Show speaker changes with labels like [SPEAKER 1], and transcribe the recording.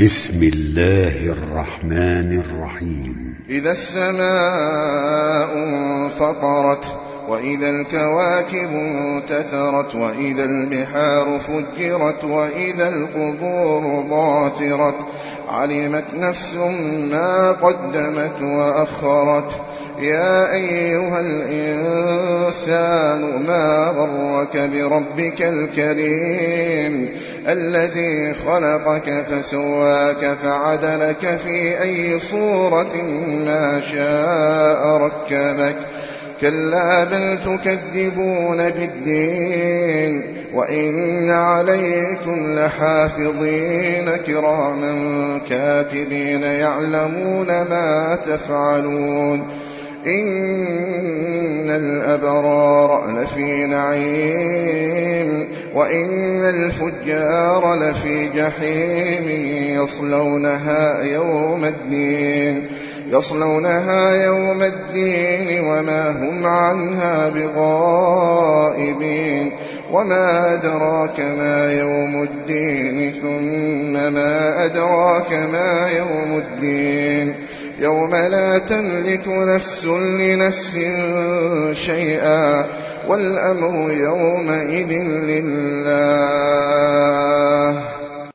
[SPEAKER 1] بسم الله الرحمن الرحيم.
[SPEAKER 2] إذا السماء انفطرت وإذا الكواكب انتثرت وإذا البحار فجرت وإذا القبور بعثرت علمت نفس ما قدمت وأخرت. يا أيها الإنسان ما غرك بربك الكريم الذي خلقك فسواك فعدلك في أي صورة ما شاء ركبك. كلا بل تكذبون بالدين وإن عليكم لحافظين كراما كاتبين يعلمون ما تفعلون. إن الأبرار لفي نعيم وإن الفجار لفي جحيم يصلونها يوم الدين وما هم عنها بغائبين. وما أدراك ما يوم الدين ثم ما أدراك ما يوم الدين يوم لا تملك نفس لنفس شيئا والأمر يومئذ لله.